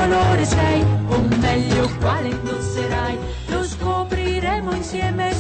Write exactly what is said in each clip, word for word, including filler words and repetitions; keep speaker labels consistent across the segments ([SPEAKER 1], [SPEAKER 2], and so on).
[SPEAKER 1] colore sei, o meglio quale indosserai, lo scopriremo insieme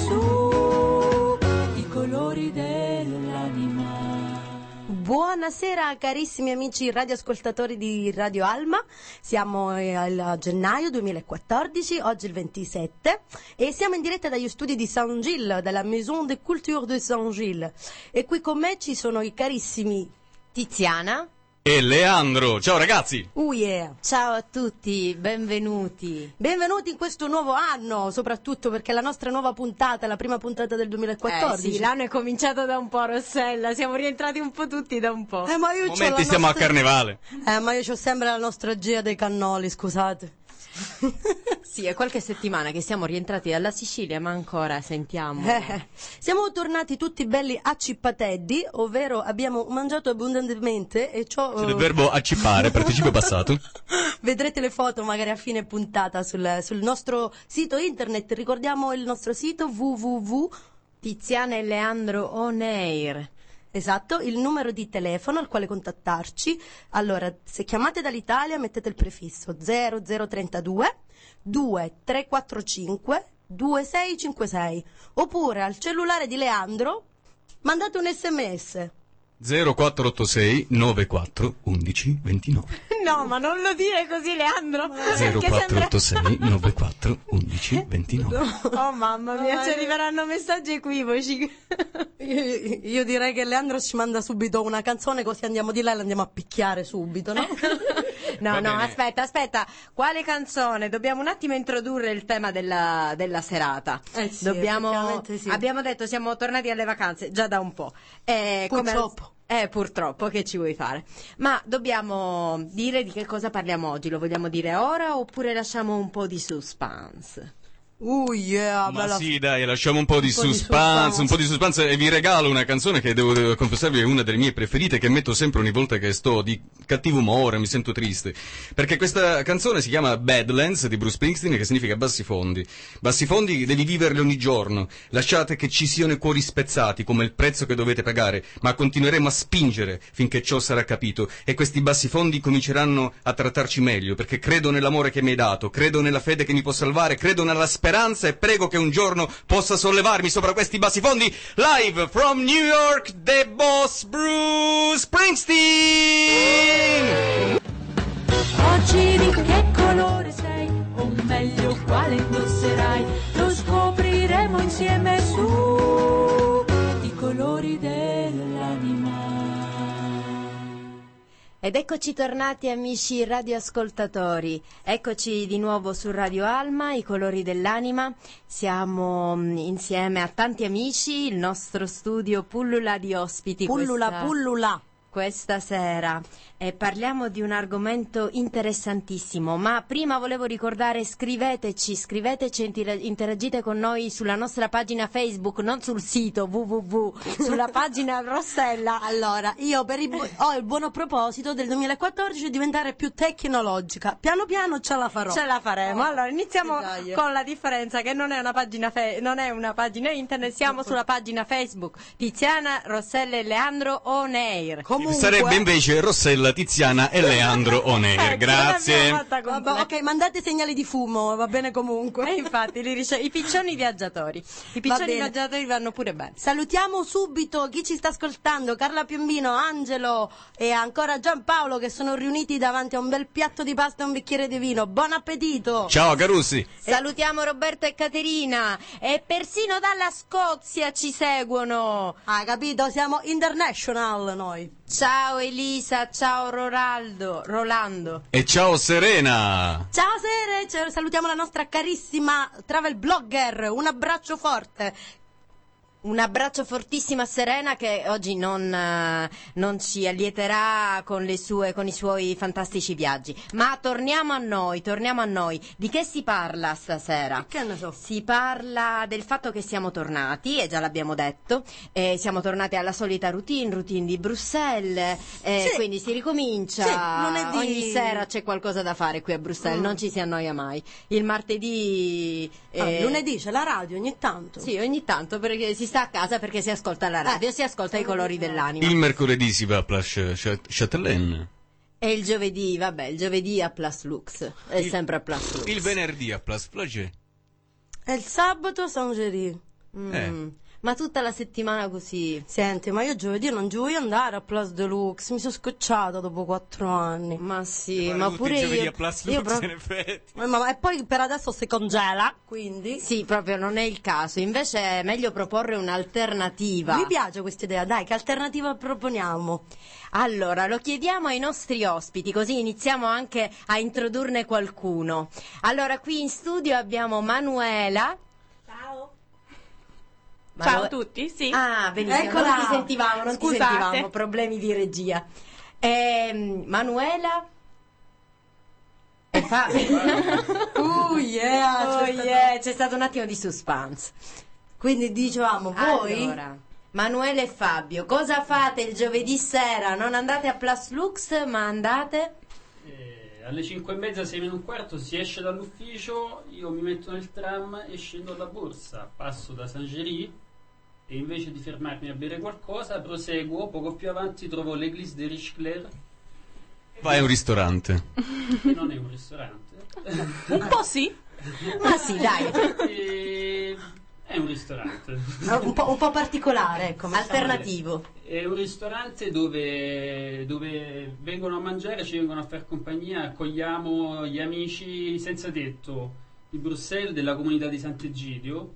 [SPEAKER 1] su i colori dell'anima.
[SPEAKER 2] Buonasera carissimi amici radioascoltatori di Radio Alma, siamo a gennaio duemilaquattordici, oggi è il ventisette e siamo in diretta dagli studi di Saint-Gilles, dalla Maison de Culture de Saint-Gilles, e qui con me ci sono i carissimi Tiziana
[SPEAKER 3] e Leandro. Ciao ragazzi!
[SPEAKER 2] Oh yeah!
[SPEAKER 4] Ciao a tutti, benvenuti.
[SPEAKER 2] Benvenuti in questo nuovo anno, soprattutto perché la nostra nuova puntata, la prima puntata del duemilaquattordici.
[SPEAKER 4] Eh sì, l'anno è cominciato da un po', Rossella, siamo rientrati un po' tutti da un po'.
[SPEAKER 2] Eh, ma io
[SPEAKER 3] Momenti siamo
[SPEAKER 2] nostra...
[SPEAKER 3] a carnevale.
[SPEAKER 2] Eh, ma io c'ho sempre la nostalgia dei cannoli, scusate.
[SPEAKER 4] Sì, è qualche settimana che siamo rientrati dalla Sicilia, ma ancora sentiamo.
[SPEAKER 2] Eh, siamo tornati tutti belli accippateddi, ovvero abbiamo mangiato abbondantemente e ciò...
[SPEAKER 3] C'è il verbo accippare, participio passato.
[SPEAKER 2] Vedrete le foto magari a fine puntata sul, sul nostro sito internet. Ricordiamo il nostro sito w w w punto
[SPEAKER 4] Tiziana e Leandro On Air.
[SPEAKER 2] Esatto, il numero di telefono al quale contattarci. Allora, se chiamate dall'Italia mettete il prefisso zero zero trentadue due tre quattro cinque due sei cinque sei, oppure al cellulare di Leandro mandate un sms
[SPEAKER 3] zero quattro otto sei nove quattro undici ventinove.
[SPEAKER 4] No, ma non lo dire così, Leandro.
[SPEAKER 3] zero quattro otto sei nove quattro undici ventinove.
[SPEAKER 4] Oh mamma mia, ci arriveranno messaggi equivoci.
[SPEAKER 2] Io, io direi che Leandro ci manda subito una canzone, così andiamo di là e la andiamo a picchiare subito, no?
[SPEAKER 4] No, no, aspetta, aspetta. Quale canzone? Dobbiamo un attimo introdurre il tema della, della serata.
[SPEAKER 2] Eh sì,
[SPEAKER 4] Dobbiamo,
[SPEAKER 2] sì.
[SPEAKER 4] Abbiamo detto siamo tornati alle vacanze già da un po'. Eh,
[SPEAKER 2] Purtroppo.
[SPEAKER 4] Come... Eh, purtroppo, che ci vuoi fare? Ma dobbiamo dire di che cosa parliamo oggi? Lo vogliamo dire ora oppure lasciamo un po' di suspense?
[SPEAKER 2] Uh yeah,
[SPEAKER 3] Ma
[SPEAKER 2] bella...
[SPEAKER 3] sì, dai, lasciamo un po' di
[SPEAKER 2] Un po' di
[SPEAKER 3] suspense,
[SPEAKER 2] suspense.
[SPEAKER 3] un po' di suspense e vi regalo una canzone che devo, devo confessarvi è una delle mie preferite, che metto sempre ogni volta che sto di cattivo umore, mi sento triste. Perché questa canzone si chiama Badlands di Bruce Springsteen, che significa bassi fondi. Bassi fondi devi viverli ogni giorno. Lasciate che ci siano i cuori spezzati come il prezzo che dovete pagare, ma continueremo a spingere finché ciò sarà capito e questi bassi fondi cominceranno a trattarci meglio, perché credo nell'amore che mi hai dato, credo nella fede che mi può salvare, credo nella speranza e prego che un giorno possa sollevarmi sopra questi bassi fondi. Live from New York, The Boss Bruce Springsteen!
[SPEAKER 1] Oggi di che colore sei, o meglio quale indosserai, lo scopriremo insieme su i colori dell'anima.
[SPEAKER 4] Ed eccoci tornati amici radioascoltatori, eccoci di nuovo su Radio Alma, i colori dell'anima, siamo insieme a tanti amici, il nostro studio pullula di ospiti
[SPEAKER 2] Pullula,
[SPEAKER 4] questa,
[SPEAKER 2] pullula.
[SPEAKER 4] questa sera e parliamo di un argomento interessantissimo, ma prima volevo ricordare scriveteci, scriveteci e interagite con noi sulla nostra pagina Facebook, non sul sito www, sulla pagina Rossella.
[SPEAKER 2] Allora, io per il bu- ho il buono proposito del duemilaquattordici di diventare più tecnologica. Piano piano ce la farò.
[SPEAKER 4] Ce la faremo. Allora, iniziamo
[SPEAKER 2] Dai.
[SPEAKER 4] con la differenza che non è una pagina fe- non è una pagina internet, siamo sulla pagina Facebook Tiziana, Rossella e Leandro On Air.
[SPEAKER 2] Comunque,
[SPEAKER 3] Sarebbe invece Rossella, Tiziana e Leandro On Air.
[SPEAKER 4] Ecco,
[SPEAKER 3] Grazie.
[SPEAKER 4] l'abbiamo fatta
[SPEAKER 2] vabbè,
[SPEAKER 4] completa.
[SPEAKER 2] ok, mandate segnali di fumo, va bene comunque.
[SPEAKER 4] E infatti li rice- i piccioni viaggiatori. I
[SPEAKER 2] Va
[SPEAKER 4] piccioni
[SPEAKER 2] bene.
[SPEAKER 4] viaggiatori vanno pure bene.
[SPEAKER 2] Salutiamo subito chi ci sta ascoltando, Carla Piombino, Angelo e ancora Giampaolo, che sono riuniti davanti a un bel piatto di pasta e un bicchiere di vino. Buon appetito!
[SPEAKER 3] Ciao Carussi.
[SPEAKER 4] Salutiamo Roberto e Caterina e persino dalla Scozia ci seguono.
[SPEAKER 2] Ah, capito? Siamo international noi.
[SPEAKER 4] Ciao Elisa, ciao Rolando, Rolando.
[SPEAKER 3] E ciao Serena.
[SPEAKER 2] Ciao Sere, ciao, salutiamo la nostra carissima travel blogger, un abbraccio forte.
[SPEAKER 4] Un abbraccio fortissimo a Serena che oggi non, eh, non ci allieterà con, le sue, con i suoi fantastici viaggi. Ma torniamo a noi, torniamo a noi. Di che si parla stasera?
[SPEAKER 2] Che ne so.
[SPEAKER 4] Si parla del fatto che siamo tornati, e già l'abbiamo detto, eh, siamo tornati alla solita routine, routine di Bruxelles, eh,
[SPEAKER 2] Sì.
[SPEAKER 4] quindi si ricomincia.
[SPEAKER 2] Sì, lunedì-
[SPEAKER 4] Ogni sera c'è qualcosa da fare qui a Bruxelles,
[SPEAKER 2] Mm.
[SPEAKER 4] non ci si annoia mai. Il martedì...
[SPEAKER 2] Ah,
[SPEAKER 4] eh,
[SPEAKER 2] lunedì c'è la radio ogni tanto.
[SPEAKER 4] Sì, ogni tanto perché si sta a casa perché si ascolta la radio,
[SPEAKER 2] Eh.
[SPEAKER 4] si ascolta i colori dell'anima.
[SPEAKER 3] Il mercoledì si va a Place Chat- Châtelaine.
[SPEAKER 4] E il giovedì, vabbè, il giovedì a Plus Lux, è
[SPEAKER 3] Il-
[SPEAKER 4] sempre a Plus Lux.
[SPEAKER 3] Il venerdì a Place Flagey.
[SPEAKER 2] E il sabato Saint-Géry.
[SPEAKER 4] Mm.
[SPEAKER 3] Eh.
[SPEAKER 4] Ma tutta la settimana così.
[SPEAKER 2] Senti, ma io giovedì non ci voglio andare a Place Deluxe, mi sono scocciata dopo quattro anni.
[SPEAKER 4] Ma sì,
[SPEAKER 3] Guarda,
[SPEAKER 4] ma
[SPEAKER 3] tutti
[SPEAKER 4] pure
[SPEAKER 3] i giovedì
[SPEAKER 4] io.
[SPEAKER 3] a Place
[SPEAKER 4] io
[SPEAKER 3] Lux,
[SPEAKER 4] proprio-
[SPEAKER 3] in effetti.
[SPEAKER 2] Eh, ma- E poi per adesso si congela, quindi...
[SPEAKER 4] Sì, proprio non è il caso. Invece è meglio proporre un'alternativa.
[SPEAKER 2] Mi piace questa idea, dai, che alternativa proponiamo?
[SPEAKER 4] Allora, lo chiediamo ai nostri ospiti, così iniziamo anche a introdurne qualcuno. Allora, qui in studio abbiamo Manuela.
[SPEAKER 5] Ciao.
[SPEAKER 4] Manu-
[SPEAKER 5] Ciao a tutti, sì.
[SPEAKER 4] Ah, benissimo,
[SPEAKER 2] Eccola.
[SPEAKER 4] non ti sentivamo, non
[SPEAKER 5] Scusate.
[SPEAKER 4] ti sentivamo, problemi di regia. Ehm, Manuela e Fabio.
[SPEAKER 2] Oh yeah,
[SPEAKER 4] Oh
[SPEAKER 2] c'è stato-
[SPEAKER 4] yeah, c'è stato un attimo di suspense.
[SPEAKER 2] Quindi dicevamo, voi...
[SPEAKER 4] Allora, Manuela e Fabio, cosa fate il giovedì sera? Non andate a Plus Lux, ma andate?
[SPEAKER 6] Eh, alle cinque e mezza, sei meno un quarto si esce dall'ufficio, io mi metto nel tram e scendo alla borsa, passo da Saint-Géry e invece di fermarmi a bere qualcosa proseguo, poco più avanti trovo l'Église de Richecler,
[SPEAKER 3] Vai a un ristorante.
[SPEAKER 6] che non è un ristorante,
[SPEAKER 5] Un po' sì.
[SPEAKER 4] Ma sì, dai,
[SPEAKER 6] e è un ristorante.
[SPEAKER 2] Ah, un, po', un po' particolare, ecco. mettiamo-
[SPEAKER 4] alternativo.
[SPEAKER 6] È un ristorante dove, dove vengono a mangiare, ci vengono a fare compagnia, accogliamo gli amici senza tetto di Bruxelles, della comunità di Sant'Egidio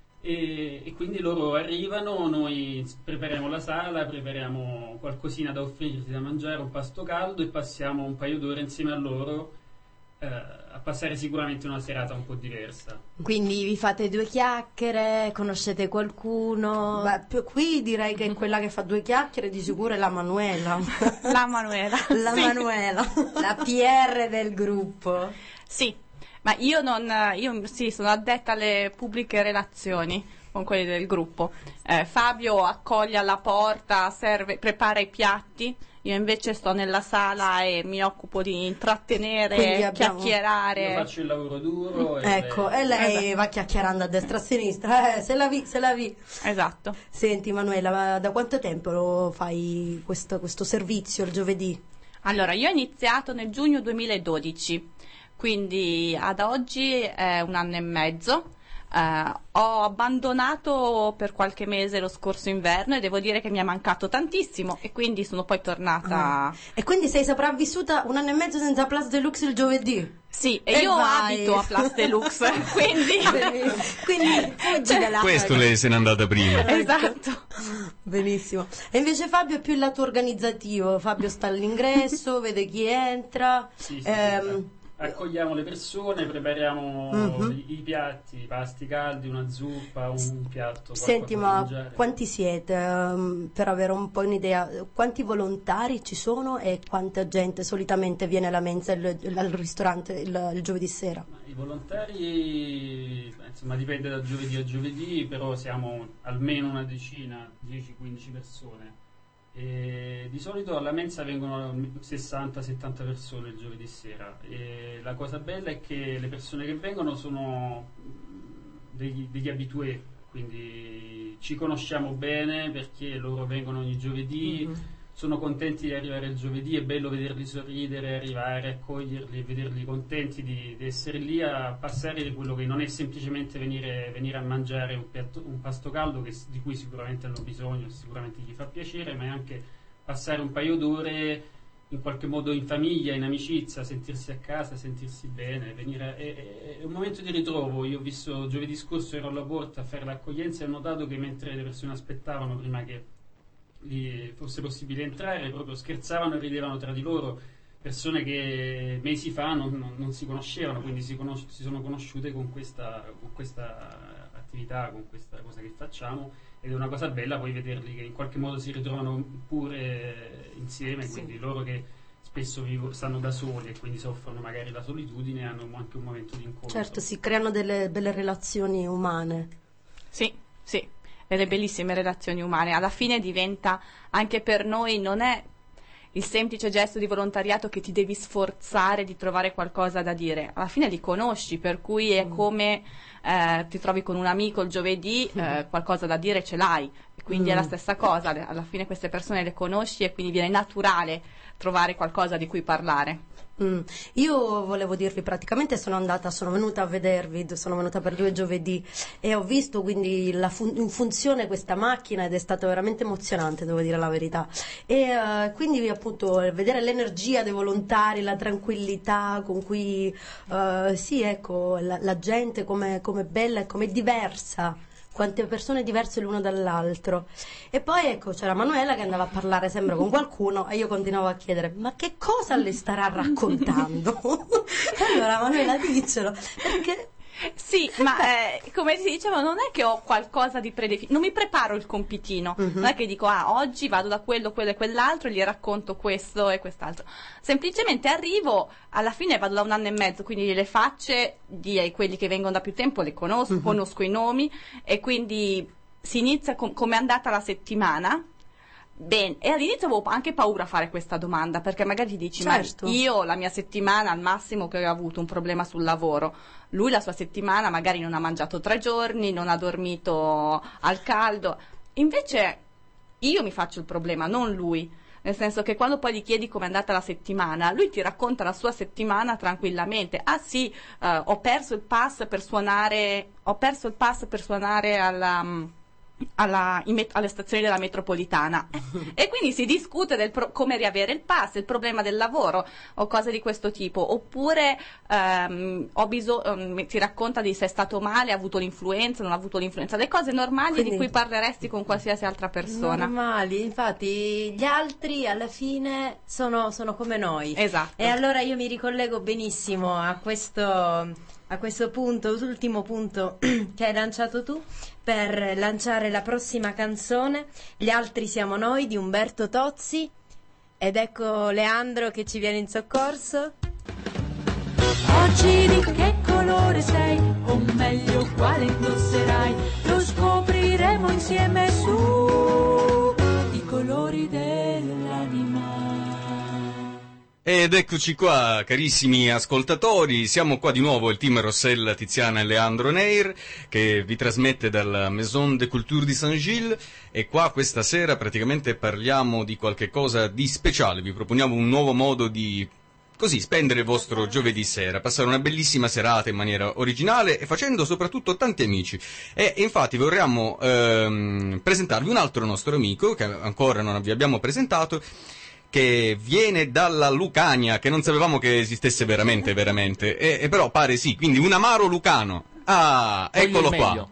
[SPEAKER 6] e, e quindi loro arrivano, noi prepariamo la sala, prepariamo qualcosina da offrirti da mangiare, un pasto caldo e passiamo un paio d'ore insieme a loro eh, a passare sicuramente una serata un po' diversa.
[SPEAKER 4] Quindi vi fate due chiacchiere, conoscete qualcuno?
[SPEAKER 2] Beh, più- qui direi che quella che fa due chiacchiere di sicuro è la Manuela.
[SPEAKER 5] La Manuela.
[SPEAKER 2] La
[SPEAKER 5] Sì.
[SPEAKER 2] Manuela.
[SPEAKER 4] La P R del gruppo.
[SPEAKER 5] Sì, ma io non, io sì, sono addetta alle pubbliche relazioni con quelli del gruppo. Eh, Fabio accoglie alla porta, serve, prepara i piatti. Io invece sto nella sala e mi occupo di
[SPEAKER 2] Quindi
[SPEAKER 5] intrattenere,
[SPEAKER 2] abbiamo-
[SPEAKER 6] Io
[SPEAKER 5] chiacchierare.
[SPEAKER 6] faccio il lavoro duro e
[SPEAKER 2] Ecco, e lei va chiacchierando a destra e a sinistra. Eh, se la vi, se la vi.
[SPEAKER 5] Esatto.
[SPEAKER 2] Senti Manuela, ma da quanto tempo lo fai questo, questo servizio il giovedì?
[SPEAKER 5] Allora, io ho iniziato nel giugno duemiladodici, quindi ad oggi è un anno e mezzo. Eh, ho abbandonato per qualche mese lo scorso inverno e devo dire che mi è mancato tantissimo e quindi sono poi tornata.
[SPEAKER 2] Ah. E quindi sei sopravvissuta un anno e mezzo senza Plus Deluxe il giovedì?
[SPEAKER 5] Sì, e,
[SPEAKER 2] E
[SPEAKER 5] io
[SPEAKER 2] vai.
[SPEAKER 5] abito a Plus Deluxe, quindi
[SPEAKER 2] Quindi fuggi dalla...
[SPEAKER 3] Questo lei se n'è andata prima.
[SPEAKER 5] esatto.
[SPEAKER 2] Benissimo. E invece Fabio è più il lato organizzativo. Fabio sta all'ingresso, vede chi entra.
[SPEAKER 6] Sì, sì,
[SPEAKER 2] Ehm,
[SPEAKER 6] sì. Accogliamo le persone, prepariamo
[SPEAKER 2] Mhm.
[SPEAKER 6] i, i piatti, i pasti caldi, una zuppa, un piatto.
[SPEAKER 2] Senti,
[SPEAKER 6] qualcosa da
[SPEAKER 2] ma
[SPEAKER 6] mangiare.
[SPEAKER 2] quanti siete? Ehm, per avere un po' un'idea, quanti volontari ci sono e quanta gente solitamente viene alla mensa il- il- al ristorante il, il giovedì sera?
[SPEAKER 6] Ma I volontari, beh, insomma, dipende da giovedì a giovedì, però siamo almeno una decina, dieci quindici persone. E di solito alla mensa vengono sessanta settanta persone il giovedì sera e la cosa bella è che le persone che vengono sono degli, degli habitué, quindi ci conosciamo bene perché loro vengono ogni giovedì, sono contenti di arrivare il giovedì, è bello vederli sorridere, arrivare, accoglierli e vederli contenti di, di essere lì a passare di quello che non è semplicemente venire, venire a mangiare un, piatto- un pasto caldo che, di cui sicuramente hanno bisogno, sicuramente gli fa piacere, ma è anche passare un paio d'ore in qualche modo in famiglia, in amicizia, sentirsi a casa, sentirsi bene, venire, è, è- è un momento di ritrovo. Io ho visto giovedì scorso, ero alla porta a fare l'accoglienza e ho notato che mentre le persone aspettavano prima che gli fosse possibile entrare, proprio scherzavano e ridevano tra di loro, persone che mesi fa non, non- non si conoscevano, quindi si, conos- si sono conosciute con questa, con questa attività, con questa cosa che facciamo, ed è una cosa bella poi vederli che in qualche modo si ritrovano pure insieme, quindi loro che spesso vivo- stanno da soli e quindi soffrono magari la solitudine, hanno anche un momento di incontro.
[SPEAKER 2] Certo, si creano delle belle relazioni umane.
[SPEAKER 5] Sì, sì, delle bellissime relazioni umane. Alla fine diventa, anche per noi, non è il semplice gesto di volontariato che ti devi sforzare di trovare qualcosa da dire. Alla fine li conosci, per cui è come eh, ti trovi con un amico il giovedì, eh, qualcosa da dire ce l'hai. E quindi è la stessa cosa, le- alla fine queste persone le conosci e quindi viene naturale trovare qualcosa di cui parlare.
[SPEAKER 2] Mm. Io volevo dirvi, praticamente sono andata, sono venuta a vedervi, sono venuta per due giovedì e ho visto quindi la fun- in funzione questa macchina ed è stato veramente emozionante, devo dire la verità. E uh, quindi appunto vedere l'energia dei volontari, la tranquillità con cui uh, sì, ecco, la, la gente come è bella e come è diversa. Quante persone diverse l'uno dall'altro. E poi ecco c'era Manuela che andava a parlare sempre con qualcuno e io continuavo a chiedere ma che cosa le starà raccontando? Allora Manuela dicelo, perché
[SPEAKER 5] sì, ma eh, come ti dicevo, non è che ho qualcosa di predefinito, non mi preparo il compitino, uh-huh. non è che dico ah oggi vado da quello, quello e quell'altro e gli racconto questo e quest'altro, semplicemente arrivo, alla fine vado da un anno e mezzo, quindi le facce di quelli che vengono da più tempo le conosco, uh-huh. conosco i nomi e quindi si inizia com- come è andata la settimana. Bene, e all'inizio avevo anche paura a fare questa domanda perché magari ti dici
[SPEAKER 2] certo.
[SPEAKER 5] ma io la mia settimana al massimo che ho avuto un problema sul lavoro, lui la sua settimana magari non ha mangiato tre giorni, non ha dormito al caldo, invece io mi faccio il problema, non lui, nel senso che quando poi gli chiedi com'è andata la settimana, lui ti racconta la sua settimana tranquillamente. Ah sì, uh, ho perso il pass per suonare, ho perso il pass per suonare alla... Alla, met- alle stazioni della metropolitana e quindi si discute del pro- come riavere il pass, il problema del lavoro o cose di questo tipo, oppure ehm, ho biso- um, ti racconta di se è stato male, ha avuto l'influenza, non ha avuto l'influenza, le cose normali quindi, di cui parleresti con qualsiasi altra persona.
[SPEAKER 4] Normali, infatti gli altri alla fine sono, sono come noi.
[SPEAKER 5] Esatto.
[SPEAKER 4] E allora io mi ricollego benissimo a questo a questo punto, l'ultimo punto che hai lanciato tu, per lanciare la prossima canzone, Gli altri siamo noi di Umberto Tozzi, ed ecco Leandro che ci viene in soccorso.
[SPEAKER 1] Oggi di che colore sei, o meglio quale indosserai, lo scopriremo insieme su i colori dell'anima.
[SPEAKER 3] Ed eccoci qua, carissimi ascoltatori, siamo qua di nuovo il team Rossella, Tiziana e Leandro Neir che vi trasmette dalla Maison de Culture di Saint-Gilles e qua questa sera praticamente parliamo di qualche cosa di speciale, vi proponiamo un nuovo modo di così spendere il vostro giovedì sera, passare una bellissima serata in maniera originale e facendo soprattutto tanti amici. E infatti vorremmo ehm, presentarvi un altro nostro amico che ancora non vi abbiamo presentato, che viene dalla Lucania, che non sapevamo che esistesse veramente, veramente, e, e però pare sì, quindi un amaro lucano. Ah, eccolo qua.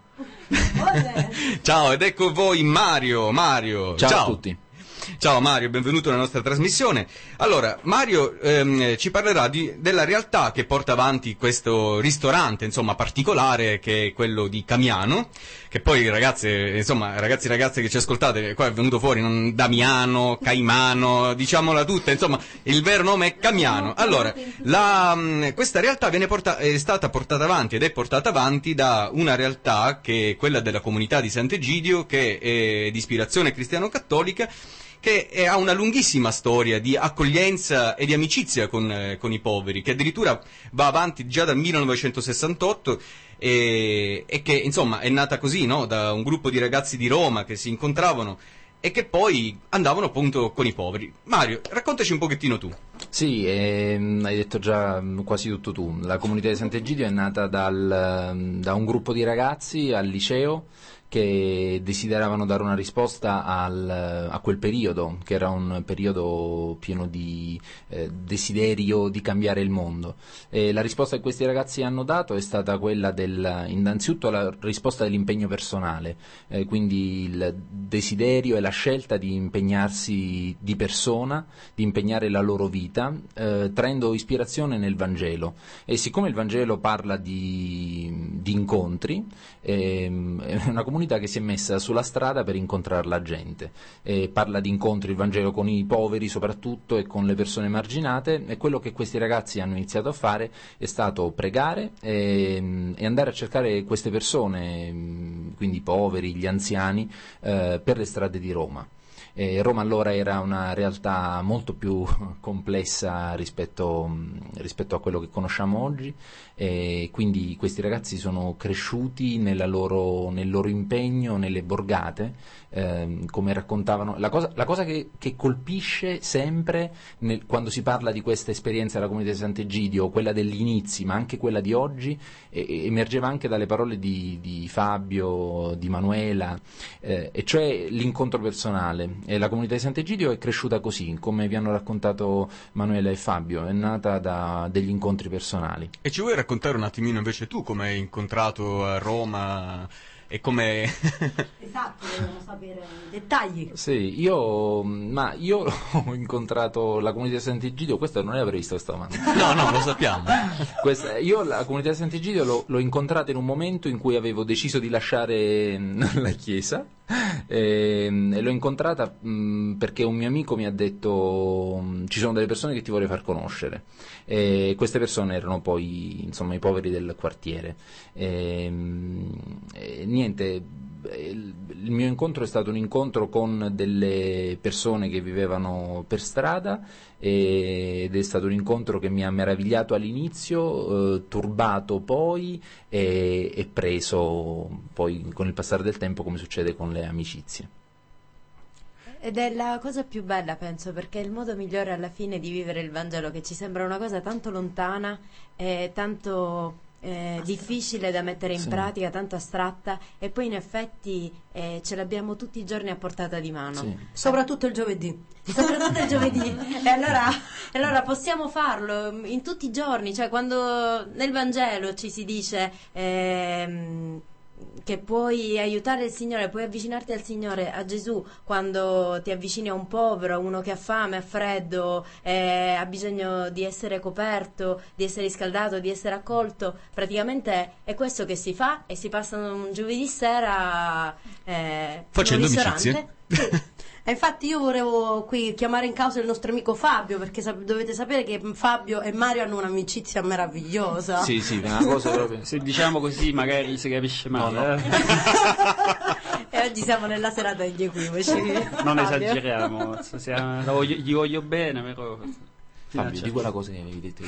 [SPEAKER 3] Ciao, ed ecco voi Mario, Mario.
[SPEAKER 7] Ciao,
[SPEAKER 3] Ciao
[SPEAKER 7] a tutti.
[SPEAKER 3] Ciao Mario, benvenuto nella nostra trasmissione. Allora, Mario ehm, ci parlerà di, della realtà che porta avanti questo ristorante, insomma, particolare, che è quello di Camiano, che poi ragazze, insomma, ragazzi e ragazze che ci ascoltate, qua è venuto fuori non Damiano, Caimano, diciamola tutta, insomma, il vero nome è Camiano. Allora, la, questa realtà viene porta, è stata portata avanti ed è portata avanti da una realtà che è quella della comunità di Sant'Egidio, che è di ispirazione cristiano-cattolica, che ha una lunghissima storia di accoglienza e di amicizia con, eh, con i poveri, che addirittura va avanti già dal millenovecentosessantotto e, e che insomma è nata così, no? Da un gruppo di ragazzi di Roma che si incontravano e che poi andavano appunto con i poveri. Mario, raccontaci un pochettino tu.
[SPEAKER 7] Sì, ehm, hai detto già quasi tutto tu. La comunità di Sant'Egidio è nata dal, da un gruppo di ragazzi al liceo che desideravano dare una risposta al, a quel periodo, che era un periodo pieno di eh, desiderio di cambiare il mondo. E la risposta che questi ragazzi hanno dato è stata quella del, innanzitutto la risposta dell'impegno personale, eh, quindi il desiderio e la scelta di impegnarsi di persona, di impegnare la loro vita, eh, traendo ispirazione nel Vangelo. E siccome il Vangelo parla di, di incontri, ehm, è una comunità che si è messa sulla strada per incontrare la gente, e parla di incontri il Vangelo con i poveri soprattutto e con le persone emarginate, e quello che questi ragazzi hanno iniziato a fare è stato pregare e, e andare a cercare queste persone, quindi i poveri, gli anziani, eh, per le strade di Roma. Eh, Roma allora era una realtà molto più complessa rispetto, rispetto a quello che conosciamo oggi, e quindi questi ragazzi sono cresciuti nella loro, nel loro impegno, nelle borgate, ehm, come raccontavano. La cosa, la cosa che, che colpisce sempre nel, quando si parla di questa esperienza della comunità di Sant'Egidio, quella degli inizi, ma anche quella di oggi, eh, emergeva anche dalle parole di, di Fabio, di Manuela, eh, e cioè l'incontro personale. E la comunità di Sant'Egidio è cresciuta così, come vi hanno raccontato Manuela e Fabio, è nata da degli incontri personali.
[SPEAKER 3] E ci vuoi raccontare un attimino invece tu come hai incontrato a Roma e come...
[SPEAKER 2] Esatto, dobbiamo sapere i dettagli.
[SPEAKER 7] Sì, io, ma io ho incontrato la comunità di Sant'Egidio, questa non era prevista questa domanda.
[SPEAKER 3] No, no, lo sappiamo.
[SPEAKER 7] Questa, io la comunità di Sant'Egidio l'ho, l'ho incontrata in un momento in cui avevo deciso di lasciare la chiesa, e, e l'ho incontrata mh, perché un mio amico mi ha detto ci sono delle persone che ti vorrei far conoscere, e queste persone erano poi insomma i poveri del quartiere. E, e, niente, il, il mio incontro è stato un incontro con delle persone che vivevano per strada, e, ed è stato un incontro che mi ha meravigliato all'inizio, eh, turbato poi e, e preso poi con il passare del tempo, come succede con le amicizie.
[SPEAKER 4] Ed è la cosa più bella, penso, perché è il modo migliore alla fine di vivere il Vangelo, che ci sembra una cosa tanto lontana e tanto eh, difficile da mettere in
[SPEAKER 7] Sì.
[SPEAKER 4] pratica, tanto astratta, e poi in effetti eh, ce l'abbiamo tutti i giorni a portata di mano.
[SPEAKER 7] Sì.
[SPEAKER 2] Soprattutto il giovedì.
[SPEAKER 4] Soprattutto il giovedì. E allora, e allora possiamo farlo in tutti i giorni, cioè quando nel Vangelo ci si dice ehm, che puoi aiutare il Signore, puoi avvicinarti al Signore, a Gesù, quando ti avvicini a un povero, a uno che ha fame, ha freddo, eh, ha bisogno di essere coperto, di essere riscaldato, di essere accolto. Praticamente è questo che si fa, e si passa un giovedì sera eh,
[SPEAKER 3] Facendo
[SPEAKER 4] in un
[SPEAKER 3] amicizie.
[SPEAKER 4] ristorante. Sì.
[SPEAKER 2] E infatti io volevo qui chiamare in causa il nostro amico Fabio, perché sap- dovete sapere che Fabio e Mario hanno un'amicizia meravigliosa.
[SPEAKER 7] Sì, sì, una cosa proprio.
[SPEAKER 6] Se diciamo così magari si capisce male.
[SPEAKER 7] No, no.
[SPEAKER 6] eh.
[SPEAKER 2] E oggi siamo nella serata degli equivoci.
[SPEAKER 6] Non
[SPEAKER 2] Fabio.
[SPEAKER 6] esageriamo, stasera la voglio- gli voglio bene, però...
[SPEAKER 7] Fabio, di quella cosa che avevi detto.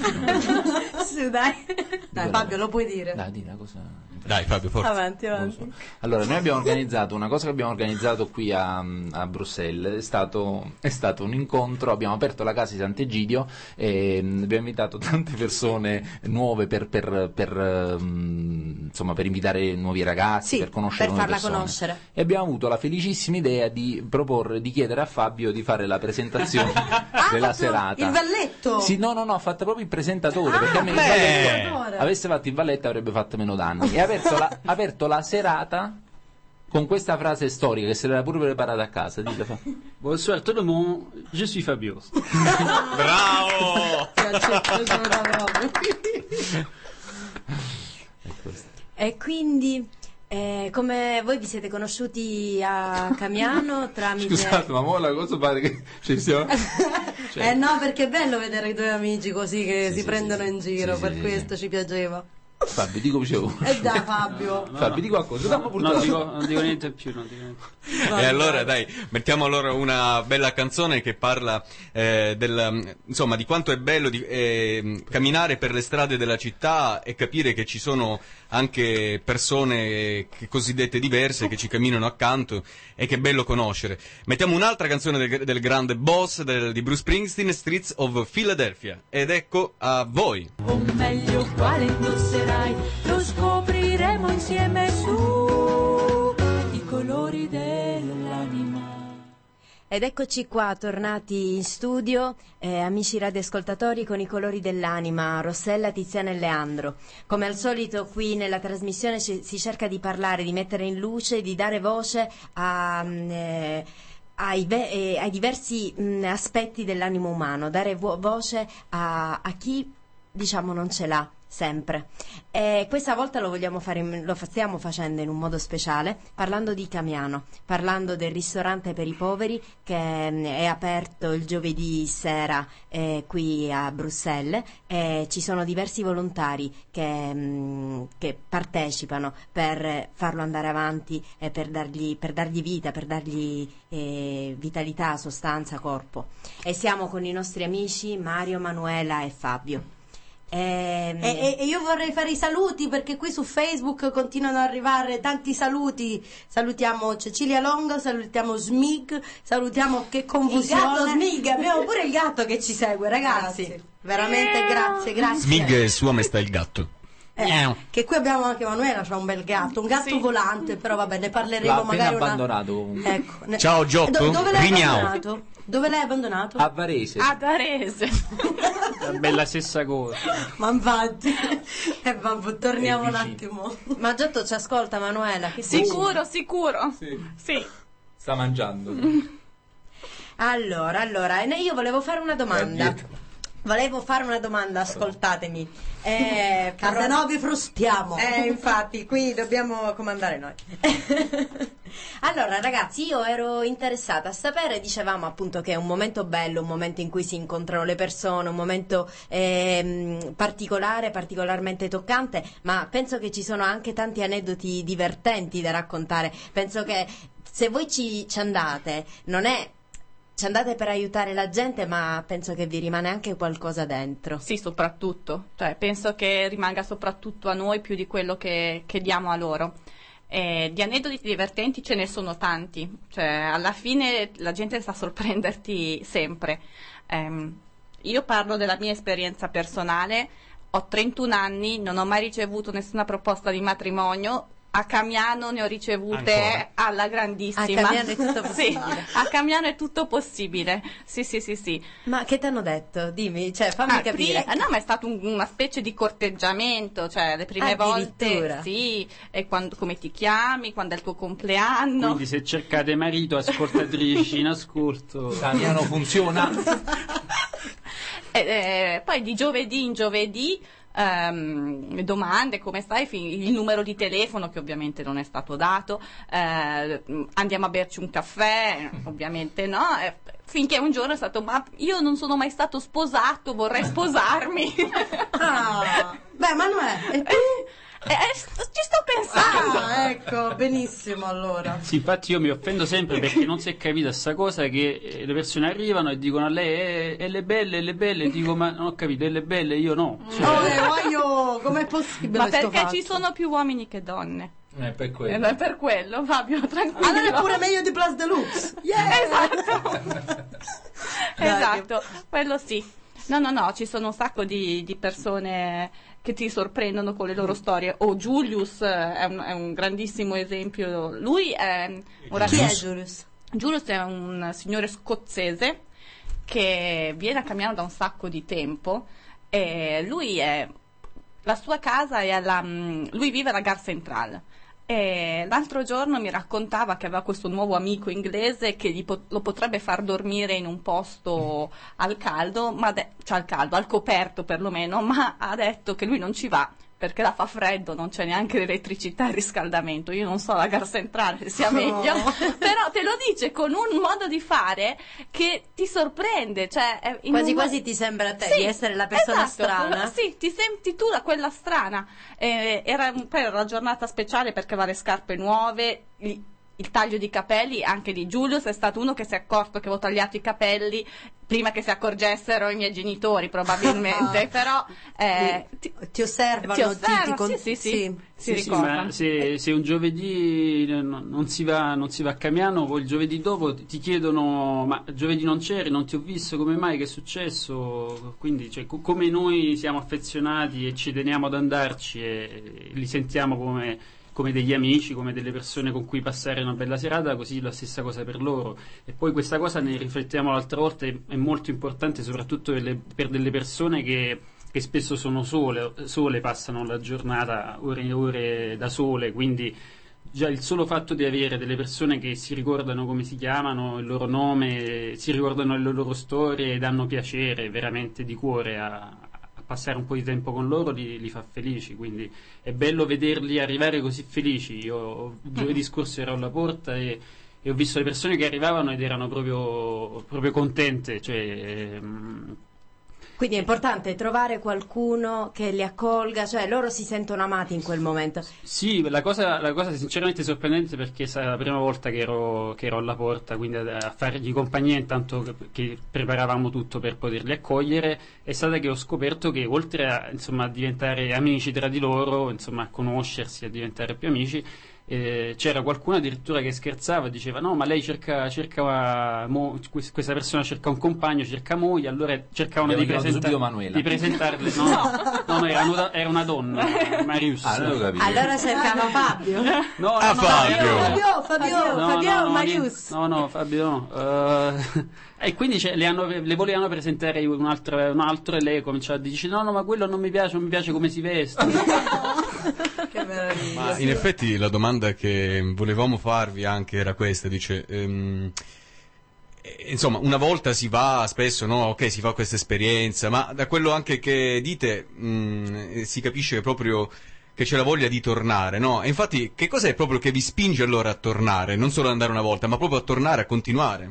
[SPEAKER 2] Su, dai. Dai, Fabio, lo puoi dire.
[SPEAKER 7] Dai, di una cosa.
[SPEAKER 3] Dai Fabio, forza.
[SPEAKER 2] Avanti, avanti.
[SPEAKER 7] Allora, noi abbiamo organizzato una cosa che abbiamo organizzato qui a, a Bruxelles, è stato, è stato un incontro, abbiamo aperto la casa di Sant'Egidio e mh, abbiamo invitato tante persone nuove per, per, per, mh, insomma, per invitare nuovi ragazzi,
[SPEAKER 2] Sì,
[SPEAKER 7] per conoscere
[SPEAKER 2] per
[SPEAKER 7] nuove
[SPEAKER 2] farla
[SPEAKER 7] persone.
[SPEAKER 2] conoscere.
[SPEAKER 7] E abbiamo avuto la felicissima idea di proporre, di chiedere a Fabio di fare la presentazione
[SPEAKER 2] Ah,
[SPEAKER 7] della
[SPEAKER 2] fatto
[SPEAKER 7] serata.
[SPEAKER 2] il valletto?
[SPEAKER 7] Sì, no, no, no, ha fatto proprio il presentatore,
[SPEAKER 2] Ah,
[SPEAKER 7] perché a me il
[SPEAKER 3] beh.
[SPEAKER 7] valletto, avesse fatto il valletto avrebbe fatto meno danni. E ha aperto la, ha aperto la serata con questa frase storica che se l'era pure preparata a casa. Dite, Fa-
[SPEAKER 6] Bonsoir tout le monde, je suis Fabio.
[SPEAKER 3] Bravo!
[SPEAKER 7] è questo.
[SPEAKER 4] E quindi, eh, come voi vi siete conosciuti a Camiano tramite...
[SPEAKER 7] Scusate, ma mo la cosa pare che ci siamo...
[SPEAKER 2] Eh no, perché è bello vedere i tuoi amici così che
[SPEAKER 7] Sì,
[SPEAKER 2] si
[SPEAKER 7] sì,
[SPEAKER 2] prendono
[SPEAKER 7] sì,
[SPEAKER 2] in
[SPEAKER 7] sì.
[SPEAKER 2] giro,
[SPEAKER 7] Sì,
[SPEAKER 2] per
[SPEAKER 7] sì,
[SPEAKER 2] questo
[SPEAKER 7] sì.
[SPEAKER 2] ci piaceva.
[SPEAKER 7] Fabio, dico dicevo.
[SPEAKER 2] E dai Fabio.
[SPEAKER 7] Fabio, di qualcosa. No, ma
[SPEAKER 6] No,
[SPEAKER 7] purtroppo...
[SPEAKER 6] dico, non dico niente più, non dico niente.
[SPEAKER 3] E allora dai, mettiamo allora una bella canzone che parla eh, del, insomma, di quanto è bello di, eh, camminare per le strade della città e capire che ci sono anche persone che, cosiddette diverse che ci camminano accanto, e che è bello conoscere. Mettiamo un'altra canzone del, del grande boss del, di Bruce Springsteen, Streets of Philadelphia, ed ecco a voi.
[SPEAKER 1] O meglio, quale indosserai? Lo scopriremo insieme su i colori dell'anima.
[SPEAKER 4] Ed eccoci qua, tornati in studio, eh, amici radioascoltatori, con i colori dell'anima, Rossella, Tiziana e Leandro. Come al solito qui nella trasmissione ci, si cerca di parlare, di mettere in luce, di dare voce a... Eh, Ai, ve- eh, ai diversi mh, aspetti dell'animo umano, dare vo- voce a, a chi, diciamo, non ce l'ha, sempre. E questa volta lo vogliamo fare in- lo fa- stiamo facendo in un modo speciale, parlando di Camiano, parlando del ristorante per i poveri che mm, è aperto il giovedì sera eh, qui a Bruxelles, e ci sono diversi volontari che, mm, che partecipano per farlo andare avanti e per dargli, per dargli vita, per dargli eh, vitalità, sostanza, corpo. E siamo con i nostri amici Mario, Manuela e Fabio. Ehm,
[SPEAKER 2] E, e- e io vorrei fare i saluti, perché qui su Facebook continuano ad arrivare tanti saluti. Salutiamo Cecilia Longo, salutiamo Smig, salutiamo Che
[SPEAKER 4] il
[SPEAKER 2] Confusione.
[SPEAKER 4] gatto Smig, abbiamo pure il gatto che ci segue, ragazzi.
[SPEAKER 2] Grazie. Veramente grazie, grazie.
[SPEAKER 3] Smig e sua maestà il gatto.
[SPEAKER 2] Eh, che qui abbiamo anche Manuela, c'ha un bel gatto, un gatto
[SPEAKER 5] Sì.
[SPEAKER 2] volante, però vabbè, ne parleremo
[SPEAKER 7] L'ha appena
[SPEAKER 2] magari una...
[SPEAKER 7] abbandonato comunque.
[SPEAKER 2] Ecco. ne-
[SPEAKER 3] Ciao, Giotto.
[SPEAKER 2] Do- dove l'hai
[SPEAKER 3] Rignao.
[SPEAKER 2] abbandonato? Dove l'hai abbandonato?
[SPEAKER 7] A Varese.
[SPEAKER 5] Ad Arese.
[SPEAKER 6] È la stessa cosa.
[SPEAKER 2] Ma infatti. E vabbè, torniamo
[SPEAKER 7] È
[SPEAKER 2] un
[SPEAKER 7] vicino.
[SPEAKER 2] attimo.
[SPEAKER 4] Ma Giotto ci ascolta, Manuela, che sei?
[SPEAKER 5] Sicuro, sicuro.
[SPEAKER 7] Sì.
[SPEAKER 5] Sì.
[SPEAKER 7] Sta mangiando.
[SPEAKER 4] Allora, allora, e io volevo fare una domanda.
[SPEAKER 7] Eh, dietro.
[SPEAKER 4] Volevo fare una domanda, ascoltatemi. Eh,
[SPEAKER 2] Casanovi frustiamo.
[SPEAKER 4] Eh, infatti, qui dobbiamo comandare noi. Allora, ragazzi, io ero interessata a sapere, dicevamo appunto che è un momento bello, un momento in cui si incontrano le persone, un momento ehm, particolare, particolarmente toccante, ma penso che ci sono anche tanti aneddoti divertenti da raccontare. Penso che se voi ci, ci andate, non è... Ci andate per aiutare la gente, ma penso che vi rimane anche qualcosa dentro.
[SPEAKER 5] Sì, soprattutto. Cioè, penso che rimanga soprattutto a noi più di quello che, che diamo a loro. Eh, di aneddoti divertenti ce ne sono tanti. Cioè, alla fine la gente sa sorprenderti sempre. Ehm, io parlo della mia esperienza personale. Ho trentuno anni, non ho mai ricevuto nessuna proposta di matrimonio. A Camiano ne ho ricevute
[SPEAKER 6] Ancora?
[SPEAKER 5] alla grandissima.
[SPEAKER 4] A Camiano è tutto
[SPEAKER 5] Sì,
[SPEAKER 4] possibile.
[SPEAKER 5] a Camiano è tutto possibile. Sì, sì, sì, sì.
[SPEAKER 4] Ma che ti hanno detto? Dimmi, cioè fammi
[SPEAKER 5] Ah,
[SPEAKER 4] capire.
[SPEAKER 5] pri- no, ma è stato un- una specie di corteggiamento, cioè le prime
[SPEAKER 4] Addirittura.
[SPEAKER 5] volte, sì, e quando, come ti chiami, quando è il tuo compleanno.
[SPEAKER 6] Quindi se cercate marito, ascoltatrici in ascolto.
[SPEAKER 7] Camiano funziona.
[SPEAKER 5] E, eh, poi di giovedì in giovedì ehm, domande, come stai, Fi- il numero di telefono che ovviamente non è stato dato, eh, andiamo a berci un caffè, ovviamente no, eh, finché un giorno è stato, ma io non sono mai stato sposato, vorrei sposarmi.
[SPEAKER 2] Ah, beh, Manuela, e tu?
[SPEAKER 5] Eh, eh, ci sto pensando.
[SPEAKER 2] Ah, ecco, benissimo allora.
[SPEAKER 6] Sì, infatti io mi offendo sempre perché non si è capita sta cosa che eh, le persone arrivano e dicono a lei è le belle, le belle, e dico ma non ho capito, è le belle, io no. Cioè,
[SPEAKER 2] Oh, eh, voglio, com'è possibile
[SPEAKER 5] Ma
[SPEAKER 2] questo
[SPEAKER 5] perché
[SPEAKER 2] fatto?
[SPEAKER 5] ci sono più uomini che donne?
[SPEAKER 7] Eh, per
[SPEAKER 5] Eh,
[SPEAKER 7] quello.
[SPEAKER 5] beh, per quello, Fabio, tranquillo.
[SPEAKER 2] Allora è pure meglio di Plus Deluxe. Yeah!
[SPEAKER 5] Esatto. Esatto, quello sì. No, no, no, ci sono un sacco di, di persone che ti sorprendono con le loro storie. O Julius eh, è un, è un grandissimo esempio. Lui è un
[SPEAKER 2] Chi è
[SPEAKER 5] ragazzo.
[SPEAKER 2] Julius?
[SPEAKER 5] Julius è un signore scozzese che viene a Camiano da un sacco di tempo e lui è la sua casa è alla mm, lui vive alla Gare Centrale. E l'altro giorno mi raccontava che aveva questo nuovo amico inglese che gli po- lo potrebbe far dormire in un posto al caldo, ma de- cioè al caldo, al coperto perlomeno, ma ha detto che lui non ci va perché la fa freddo, non c'è neanche l'elettricità e il riscaldamento. Io non so la Gare Centrale se sia meglio,
[SPEAKER 2] Oh.
[SPEAKER 5] però te lo dice con un modo di fare che ti sorprende, cioè è in
[SPEAKER 4] Quasi
[SPEAKER 5] un mo-
[SPEAKER 4] quasi ti sembra a te
[SPEAKER 5] Sì,
[SPEAKER 4] di essere la persona
[SPEAKER 5] esatto,
[SPEAKER 4] strana.
[SPEAKER 5] Sì, ti senti tu la quella strana. Eh, era, poi era una giornata speciale perché aveva le scarpe nuove, il, il taglio di capelli, anche di Julius è stato uno che si è accorto che avevo tagliato i capelli prima che si accorgessero i miei genitori probabilmente, però eh, ti,
[SPEAKER 2] Ti osservano,
[SPEAKER 5] ti osserva,
[SPEAKER 2] con-
[SPEAKER 5] sì, sì, sì, si
[SPEAKER 6] Sì, sì,
[SPEAKER 5] ricorda.
[SPEAKER 6] ma se, se un giovedì no- non si, va, non si va a Camiano, poi il giovedì dopo ti ti chiedono ma giovedì non c'eri, non ti ho visto, come mai, che è successo? Quindi cioè, co- come noi siamo affezionati e ci teniamo ad andarci e li sentiamo come, come degli amici, come delle persone con cui passare una bella serata, così la stessa cosa per loro. E poi questa cosa, ne riflettiamo l'altra volta, è, è molto importante soprattutto per, le- per delle persone che che spesso sono sole, sole, passano la giornata ore e ore da sole, quindi già il solo fatto di avere delle persone che si ricordano come si chiamano, il loro nome, si ricordano le loro storie e danno piacere veramente di cuore a, a passare un po' di tempo con loro li, li fa felici, quindi è bello vederli arrivare così felici. Io giovedì scorso ero alla porta e, e ho visto le persone che arrivavano ed erano proprio, proprio contente, cioè, ehm,
[SPEAKER 4] Quindi è importante trovare qualcuno che li accolga, cioè loro si sentono amati in quel momento.
[SPEAKER 6] sì, la cosa, la cosa sinceramente sorprendente, perché sarà la prima volta che ero, che ero alla porta, quindi a, a fargli compagnia intanto che, che preparavamo tutto per poterli accogliere, è stata che ho scoperto che oltre a, insomma, a diventare amici tra di loro, insomma, a conoscersi, a diventare più amici, eh, c'era qualcuno addirittura che scherzava, diceva no, ma lei cerca, cerca mo, questa persona cerca un compagno, cerca moglie, allora cercavano di, presenta- di presentarle, no, no, no, era, una, era una donna, Marius.
[SPEAKER 7] Ah, non lo capisco.
[SPEAKER 4] Allora cercava Fabio.
[SPEAKER 6] No, no,
[SPEAKER 3] Ah,
[SPEAKER 6] no,
[SPEAKER 3] Fabio.
[SPEAKER 6] era-
[SPEAKER 2] Fabio, Fabio,
[SPEAKER 6] No,
[SPEAKER 4] Fabio
[SPEAKER 6] no, no,
[SPEAKER 4] Marius.
[SPEAKER 6] No, no, Fabio no. Eh, e quindi cioè, le, hanno, le volevano presentare un altro, un altro e lei cominciava a dire no, no, ma quello non mi piace, non mi piace come si veste.
[SPEAKER 2] Che meraviglia.
[SPEAKER 3] Ma in effetti la domanda che volevamo farvi anche era questa, dice, ehm, eh, insomma, una volta si va, spesso, no, ok, si fa questa esperienza, ma da quello anche che dite mh, si capisce proprio che c'è la voglia di tornare, no? E infatti, che cos'è proprio che vi spinge allora a tornare? Non solo ad andare una volta, ma proprio a tornare, a continuare?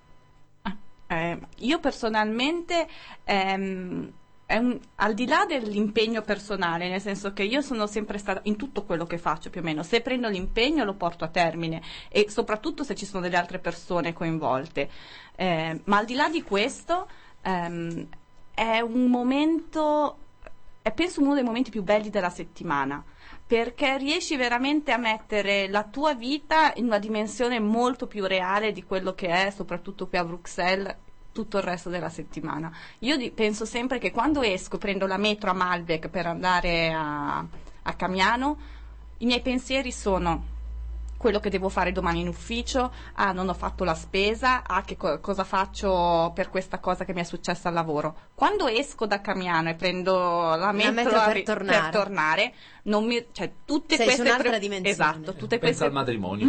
[SPEAKER 5] Eh, io personalmente, ehm, è un- al di là dell'impegno personale, nel senso che io sono sempre stata in tutto quello che faccio più o meno, se prendo l'impegno lo porto a termine e soprattutto se ci sono delle altre persone coinvolte. Eh, ma al di là di questo, ehm, è un momento, è penso uno dei momenti più belli della settimana, perché riesci veramente a mettere la tua vita in una dimensione molto più reale di quello che è, soprattutto qui a Bruxelles, tutto il resto della settimana. Io di- penso sempre che quando esco, prendo la metro a Malbec per andare a, a Camiano, i miei pensieri sono quello che devo fare domani in ufficio, ah non ho fatto la spesa, ah che co- cosa faccio per questa cosa che mi è successa al lavoro. Quando esco da Camiano e prendo la metro,
[SPEAKER 4] metro
[SPEAKER 5] a
[SPEAKER 4] per
[SPEAKER 5] ri-
[SPEAKER 4] tornare.
[SPEAKER 5] per tornare, non mi, cioè tutte
[SPEAKER 4] Sei su
[SPEAKER 5] queste
[SPEAKER 4] un'altra
[SPEAKER 5] pre-
[SPEAKER 4] dimensione.
[SPEAKER 5] esatto, tutte
[SPEAKER 7] Pensa
[SPEAKER 5] queste
[SPEAKER 7] al matrimonio.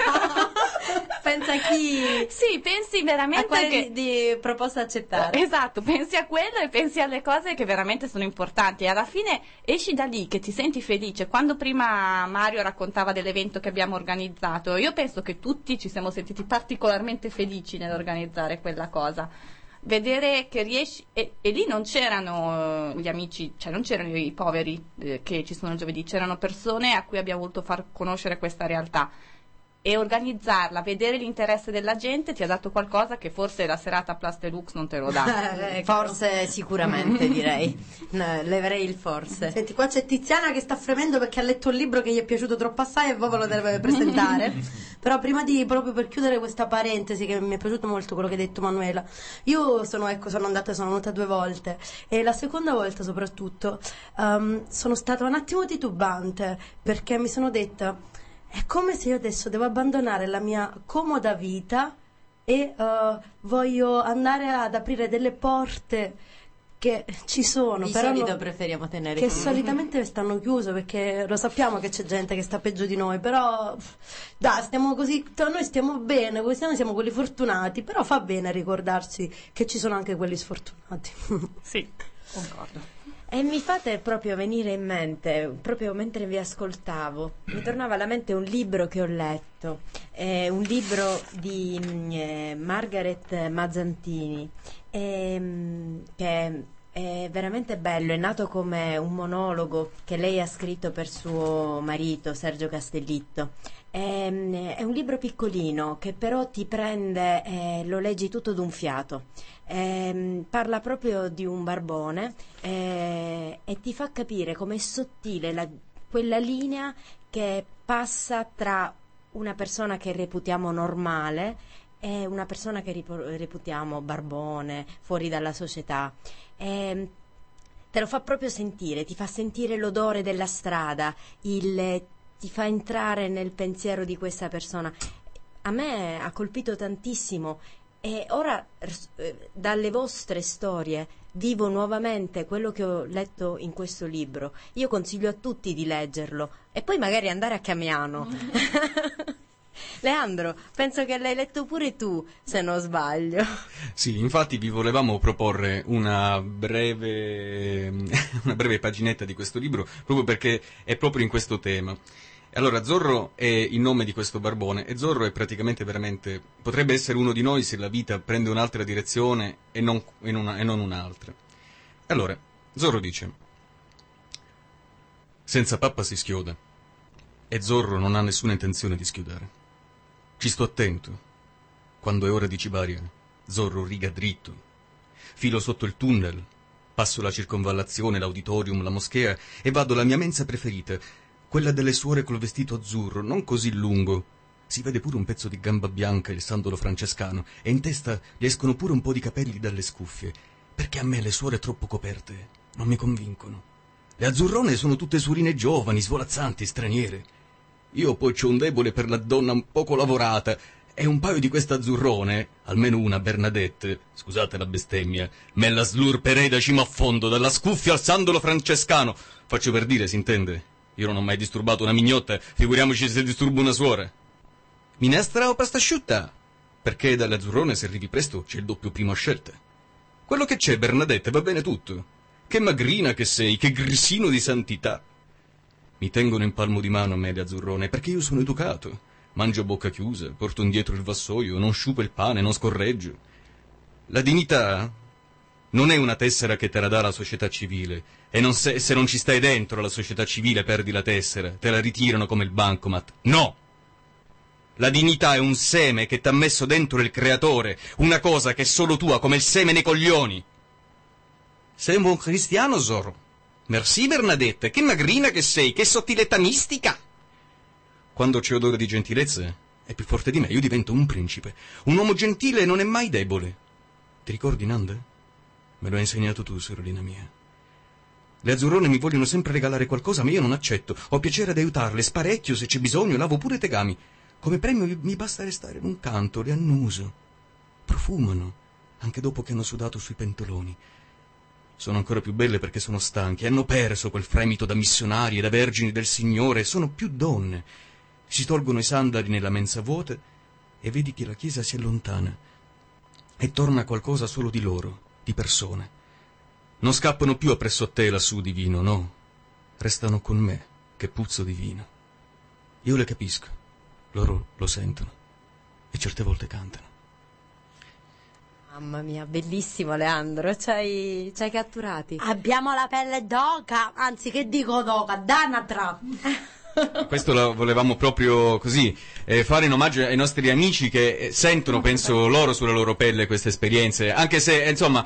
[SPEAKER 4] Pensa a chi
[SPEAKER 5] sì, pensi
[SPEAKER 4] a
[SPEAKER 5] veramente
[SPEAKER 4] quale
[SPEAKER 5] che
[SPEAKER 4] di, di proposta accettare.
[SPEAKER 5] esatto, pensi a quello e pensi alle cose che veramente sono importanti e alla fine esci da lì che ti senti felice. Quando prima Mario raccontava dell'evento che abbiamo organizzato, io penso che tutti ci siamo sentiti particolarmente felici nell'organizzare quella cosa. Vedere che riesci e, e lì non c'erano eh, gli amici, cioè non c'erano i poveri eh, che ci sono il giovedì, c'erano persone a cui abbiamo voluto far conoscere questa realtà. E organizzarla, vedere l'interesse della gente ti ha dato qualcosa che forse la serata Plus Deluxe non te lo dà.
[SPEAKER 4] Eh, ecco. Forse sicuramente direi. No, leverei il forse.
[SPEAKER 2] Senti, qua c'è Tiziana che sta fremendo perché ha letto un libro che gli è piaciuto troppo assai e poi ve lo deve presentare. Però prima di, proprio per chiudere questa parentesi, che mi è piaciuto molto quello che hai detto Manuela, io sono, ecco, sono andata, sono venuta due volte e la seconda volta soprattutto ehm, sono stata un attimo titubante perché mi sono detta è come se io adesso devo abbandonare la mia comoda vita e eh, voglio andare ad aprire delle porte che ci sono,
[SPEAKER 4] Di
[SPEAKER 2] però
[SPEAKER 4] solito
[SPEAKER 2] non-
[SPEAKER 4] preferiamo tenere
[SPEAKER 2] che
[SPEAKER 4] chiuse.
[SPEAKER 2] solitamente stanno chiuse perché lo sappiamo che c'è gente che sta peggio di noi, però pff, dai, stiamo così, noi stiamo bene, così noi siamo quelli fortunati, però fa bene ricordarsi che ci sono anche quelli sfortunati.
[SPEAKER 5] Sì, concordo.
[SPEAKER 4] E mi fate proprio venire in mente, proprio mentre vi ascoltavo, mi tornava alla mente un libro che ho letto, eh, un libro di mm, eh, Margaret Mazzantini, ehm, che è veramente bello, è nato come un monologo che lei ha scritto per suo marito Sergio Castellitto. Ehm, È un libro piccolino che però ti prende, eh, lo leggi tutto d'un fiato. Ehm, parla proprio di un barbone eh, e ti fa capire com'è sottile la- quella linea che passa tra una persona che reputiamo normale e una persona che ripo- reputiamo barbone, fuori dalla società. Ehm, Te lo fa proprio sentire, ti fa sentire l'odore della strada, il, ti fa entrare nel pensiero di questa persona. A me ha colpito tantissimo e ora rs- eh, dalle vostre storie vivo nuovamente quello che ho letto in questo libro. Io consiglio a tutti di leggerlo e poi magari andare a Camiano. Leandro, penso che l'hai letto pure tu, se non sbaglio.
[SPEAKER 3] Sì, infatti vi volevamo proporre una breve, una breve paginetta di questo libro, proprio perché è proprio in questo tema. Allora, Zorro è il nome di questo barbone, e Zorro è praticamente veramente, potrebbe essere uno di noi se la vita prende un'altra direzione e non, e non, e non un'altra. Allora, Zorro dice: senza pappa si schioda, e Zorro non ha nessuna intenzione di schiodare. Ci sto attento. Quando è ora di cibaria, Zorro riga dritto. Filo sotto il tunnel, passo la circonvallazione, l'auditorium, la moschea, e vado alla mia mensa preferita, quella delle suore col vestito azzurro, non così lungo. Si vede pure un pezzo di gamba bianca, il sandalo francescano, e in testa gli escono pure un po' di capelli dalle scuffie, perché a me le suore troppo coperte non mi convincono. Le azzurrone sono tutte surine giovani, svolazzanti, straniere. Io poi c'ho un debole per la donna un poco lavorata, e un paio di queste azzurrone, almeno una Bernadette, scusate la bestemmia, me la slurperei da cima a fondo, dalla scuffia al sandalo francescano. Faccio per dire, si intende? Io non ho mai disturbato una mignotta, figuriamoci se disturbo una suora. Minestra o pasta asciutta? Perché dalle azzurrone, se arrivi presto, c'è il doppio primo a scelta. Quello che c'è, Bernadette, va bene tutto. Che magrina che sei, che grissino di santità. Mi tengono in palmo di mano a me le azzurrone, perché io sono educato. Mangio a bocca chiusa, porto indietro il vassoio, non sciupo il pane, non scorreggio. La dignità non è una tessera che te la dà la società civile, e non se, se non ci stai dentro la società civile perdi la tessera, te la ritirano come il bancomat. No! La dignità è un seme che t'ha messo dentro il creatore, una cosa che è solo tua, come il seme nei coglioni. Sei un buon cristiano, Zorro. Merci, Bernadette, che magrina che sei, che sottiletta mistica. Quando c'è odore di gentilezza, è più forte di me, io divento un principe. Un uomo gentile non è mai debole. Ti ricordi, Nanda? Me lo hai insegnato tu, sorellina mia. Le azzurrone mi vogliono sempre regalare qualcosa, ma io non accetto. Ho piacere ad aiutarle, sparecchio, se c'è bisogno, lavo pure i tegami. Come premio mi basta restare in un canto, le annuso. Profumano, anche dopo che hanno sudato sui pentoloni. Sono ancora più belle perché sono stanche, hanno perso quel fremito da missionarie, da vergini del Signore, sono più donne. Si tolgono i sandali nella mensa vuota e vedi che la chiesa si allontana e torna qualcosa solo di loro, di persone. Non scappano più appresso a te lassù di vino, no. Restano con me, che puzzo di vino. Io le capisco, loro lo sentono e certe volte cantano.
[SPEAKER 4] Mamma mia, bellissimo Leandro, ci hai, ci hai catturati.
[SPEAKER 2] Abbiamo la pelle d'oca, anzi che dico d'oca, d'anatra.
[SPEAKER 3] Questo lo volevamo proprio così, eh, fare in omaggio ai nostri amici che eh, sentono, penso, loro sulla loro pelle queste esperienze, anche se, insomma,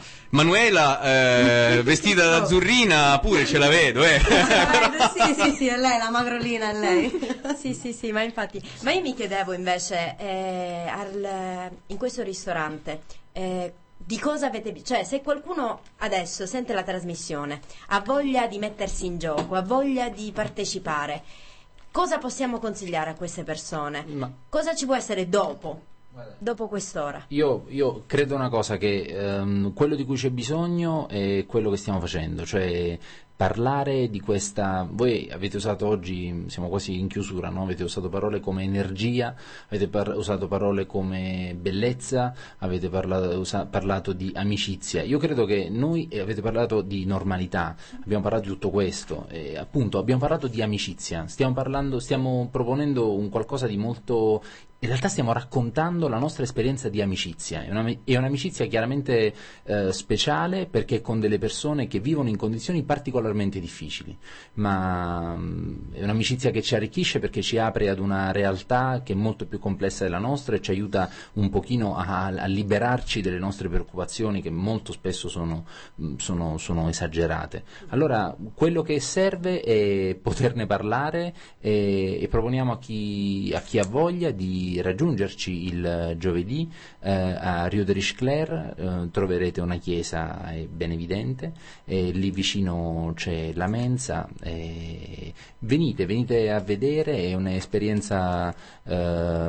[SPEAKER 3] Manuela eh, vestita da azzurrina pure ce la vedo, eh.
[SPEAKER 2] Sì, sì, sì, è lei, la magrolina è lei.
[SPEAKER 4] Sì, sì, sì, ma infatti, ma io mi chiedevo invece, eh, al, in questo ristorante, eh, di cosa avete bisogno? Cioè, se qualcuno adesso sente la trasmissione, ha voglia di mettersi in gioco, ha voglia di partecipare, cosa possiamo consigliare a queste persone?
[SPEAKER 7] Ma...
[SPEAKER 4] Cosa ci può essere dopo? Dopo quest'ora?
[SPEAKER 7] Io, io credo una cosa, che um, quello di cui c'è bisogno è quello che stiamo facendo, cioè parlare di questa. Voi avete usato oggi, siamo quasi in chiusura, no? Avete usato parole come energia, avete par- usato parole come bellezza, avete parlato, usa- parlato di amicizia. Io credo che noi eh, avete parlato di normalità, abbiamo parlato di tutto questo, e appunto abbiamo parlato di amicizia, stiamo parlando, stiamo proponendo un qualcosa di molto. In realtà stiamo raccontando la nostra esperienza di amicizia, è, una, è un'amicizia chiaramente eh, speciale, perché con delle persone che vivono in condizioni particolarmente difficili, ma mh, è un'amicizia che ci arricchisce perché ci apre ad una realtà che è molto più complessa della nostra e ci aiuta un pochino a, a liberarci delle nostre preoccupazioni, che molto spesso sono, sono, sono esagerate. Allora quello che serve è poterne parlare, e, e proponiamo a chi, a chi ha voglia di raggiungerci il giovedì eh, a Rio de Richecler, eh, troverete una chiesa eh, ben evidente, e lì vicino c'è la mensa, eh, venite, venite a vedere, è un'esperienza eh,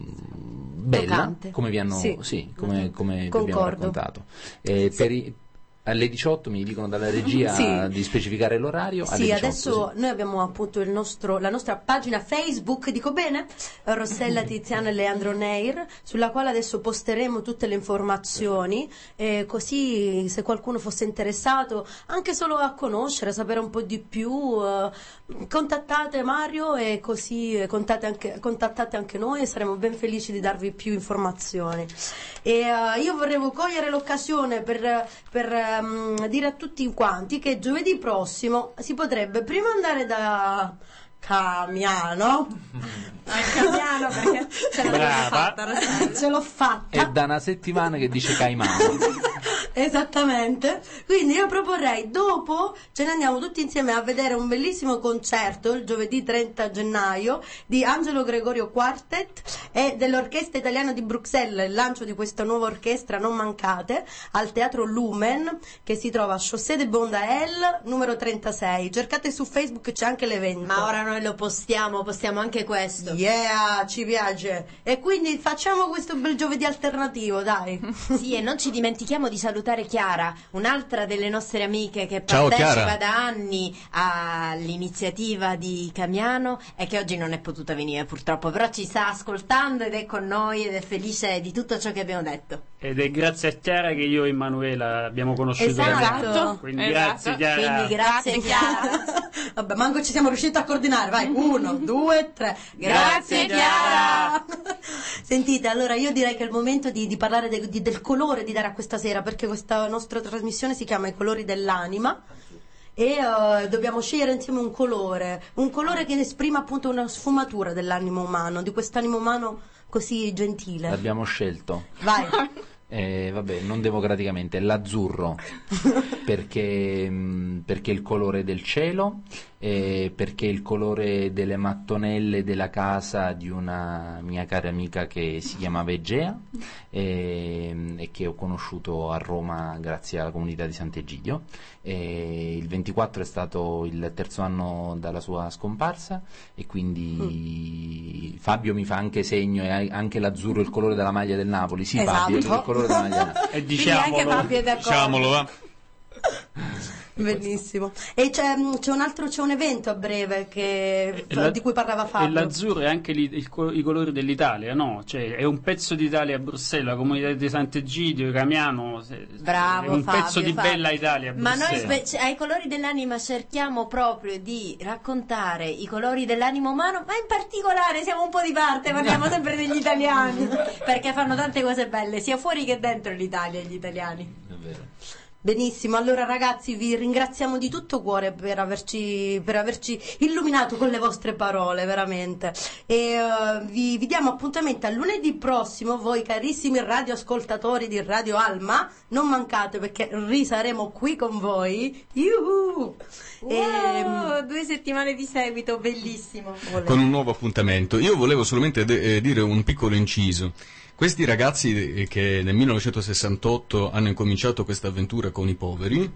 [SPEAKER 7] bella,
[SPEAKER 2] Toccante.
[SPEAKER 7] come vi hanno
[SPEAKER 2] Sì.
[SPEAKER 7] sì, come, come vi
[SPEAKER 2] Concordo.
[SPEAKER 7] abbiamo raccontato. Eh,
[SPEAKER 2] Sì.
[SPEAKER 7] per i, Alle diciotto mi dicono dalla regia
[SPEAKER 2] Sì.
[SPEAKER 7] di specificare l'orario. Alle
[SPEAKER 2] Sì,
[SPEAKER 7] diciotto,
[SPEAKER 2] adesso
[SPEAKER 7] sì.
[SPEAKER 2] noi abbiamo appunto il nostro, la nostra pagina Facebook, dico bene? Rossella Tiziana e Leandro Neir, sulla quale adesso posteremo tutte le informazioni, eh, così se qualcuno fosse interessato anche solo a conoscere, a sapere un po' di più, eh, contattate Mario e così eh, contattate anche, contattate anche noi e saremo ben felici di darvi più informazioni. E eh, io vorrei cogliere l'occasione per, per ehm, dire a tutti quanti che giovedì prossimo si potrebbe prima andare da Camiano
[SPEAKER 4] A Camiano perché ce l'abbiamo
[SPEAKER 6] Brava.
[SPEAKER 4] fatta, Rossella.
[SPEAKER 2] ce l'ho fatta.
[SPEAKER 7] È da una settimana che dice Caimano.
[SPEAKER 2] Esattamente, quindi io proporrei dopo ce ne andiamo tutti insieme a vedere un bellissimo concerto il giovedì trenta gennaio di Angelo Gregorio Quartet e dell'Orchestra Italiana di Bruxelles, il lancio di questa nuova orchestra, non mancate, al Teatro Lumen che si trova a Chaussée de Bondael numero trentasei, cercate su Facebook, c'è anche l'evento.
[SPEAKER 4] Ma ora noi lo postiamo, postiamo anche questo.
[SPEAKER 2] Yeah, ci piace. E quindi facciamo questo bel giovedì alternativo, dai.
[SPEAKER 4] Sì, e non ci dimentichiamo di salutare Chiara, un'altra delle nostre amiche che
[SPEAKER 3] Ciao,
[SPEAKER 4] partecipa
[SPEAKER 3] Chiara.
[SPEAKER 4] da anni all'iniziativa di Camiano e che oggi non è potuta venire purtroppo, però ci sta ascoltando ed è con noi ed è felice di tutto ciò che abbiamo detto.
[SPEAKER 6] Ed è grazie a Chiara che io e Emanuela abbiamo conosciuto.
[SPEAKER 2] Esatto.
[SPEAKER 6] da me. Quindi
[SPEAKER 5] Esatto.
[SPEAKER 6] grazie Chiara.
[SPEAKER 4] Quindi grazie Chiara.
[SPEAKER 2] Vabbè, manco ci siamo riusciti a coordinare, vai, uno, due, tre.
[SPEAKER 4] Grazie, Chiara.
[SPEAKER 2] Sentite, allora io direi che è il momento di, di parlare de- di- del colore di Dare a questa sera, perché questa nostra trasmissione si chiama I colori dell'anima e eh, dobbiamo scegliere insieme un colore, un colore che esprima appunto una sfumatura dell'animo umano, di quest'animo umano così gentile.
[SPEAKER 7] L'abbiamo scelto.
[SPEAKER 2] Vai.
[SPEAKER 7] Eh, vabbè, non democraticamente, l'azzurro, perché, mh, perché è il colore del cielo, eh, perché è il colore delle mattonelle della casa di una mia cara amica che si chiamava Egea eh, e che ho conosciuto a Roma grazie alla comunità di Sant'Egidio. Eh, il ventiquattro è stato il terzo anno dalla sua scomparsa e quindi mm. Fabio mi fa anche segno e anche l'azzurro è il colore della maglia del Napoli. Sì,
[SPEAKER 2] Esatto.
[SPEAKER 7] Fabio, è il colore della maglia del Napoli.
[SPEAKER 6] E
[SPEAKER 4] Quindi anche
[SPEAKER 6] diciamolo.
[SPEAKER 4] Fabio è d'accordo.
[SPEAKER 3] Diciamolo, va.
[SPEAKER 2] Bellissimo. E c'è, c'è un altro, c'è un evento a breve che,
[SPEAKER 6] E la-
[SPEAKER 2] di cui parlava
[SPEAKER 6] E
[SPEAKER 2] Fabio.
[SPEAKER 6] l'azzurro è anche li- il co- i colori dell'Italia, no? Cioè, è un pezzo d'Italia a Bruxelles, la comunità di Sant'Egidio, Camiano. se-
[SPEAKER 4] Bravo,
[SPEAKER 6] è un
[SPEAKER 4] Fabio,
[SPEAKER 6] pezzo di
[SPEAKER 4] Fabio.
[SPEAKER 6] bella Italia a
[SPEAKER 4] Ma noi
[SPEAKER 6] Bruxelles.
[SPEAKER 4] spe- ai colori dell'anima cerchiamo proprio di raccontare i colori dell'animo umano, ma in particolare siamo un po' di parte, parliamo sempre degli italiani, perché fanno tante cose belle, sia fuori che dentro l'Italia, gli italiani.
[SPEAKER 7] È vero.
[SPEAKER 2] Benissimo, allora ragazzi vi ringraziamo di tutto cuore per averci, per averci illuminato con le vostre parole, veramente. E eh, vi, vi diamo appuntamento a lunedì prossimo, voi carissimi radioascoltatori di Radio Alma, non mancate perché risaremo qui con voi. Yuhu!
[SPEAKER 4] Wow, due settimane di seguito, bellissimo.
[SPEAKER 3] Con un nuovo appuntamento. Io volevo solamente de- eh, dire un piccolo inciso. Questi ragazzi eh, che nel millenovecentosessantotto hanno incominciato questa avventura con i poveri,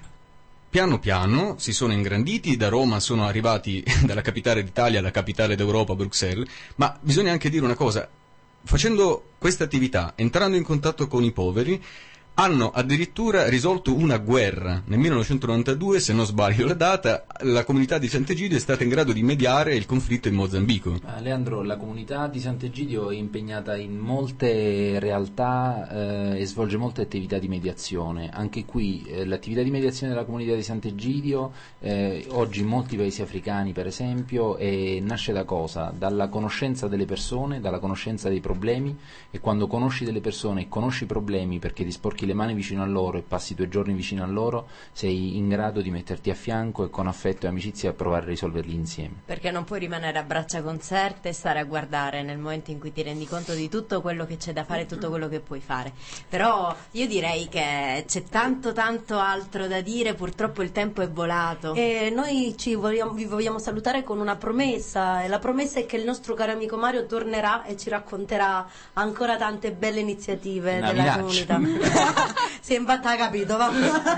[SPEAKER 3] piano piano si sono ingranditi, da Roma sono arrivati dalla capitale d'Italia alla capitale d'Europa, Bruxelles, ma bisogna anche dire una cosa, facendo questa attività, entrando in contatto con i poveri, hanno addirittura risolto una guerra. Nel millenovecentonovantadue, se non sbaglio la data, la comunità di Sant'Egidio è stata in grado di mediare il conflitto in Mozambico.
[SPEAKER 7] Ah, Leandro, la comunità di Sant'Egidio è impegnata in molte realtà eh, e svolge molte attività di mediazione. Anche qui eh, l'attività di mediazione della comunità di Sant'Egidio eh, oggi in molti paesi africani, per esempio, eh, nasce da cosa? Dalla conoscenza delle persone, dalla conoscenza dei problemi, e quando conosci delle persone e conosci i problemi perché ti sporchi le mani vicino a loro e passi due giorni vicino a loro, sei in grado di metterti a fianco e con affetto e amicizia provare a risolverli insieme.
[SPEAKER 4] Perché non puoi rimanere a braccia conserte e stare a guardare nel momento in cui ti rendi conto di tutto quello che c'è da fare, tutto quello che puoi fare. Però io direi che c'è tanto tanto altro da dire, purtroppo il tempo è volato.
[SPEAKER 2] E noi ci vogliamo, vi vogliamo salutare con una promessa, e la promessa è che il nostro caro amico Mario tornerà e ci racconterà ancora tante belle iniziative
[SPEAKER 7] Una
[SPEAKER 2] della
[SPEAKER 7] minaccia.
[SPEAKER 2] comunità. Si è imbatta, capito, va?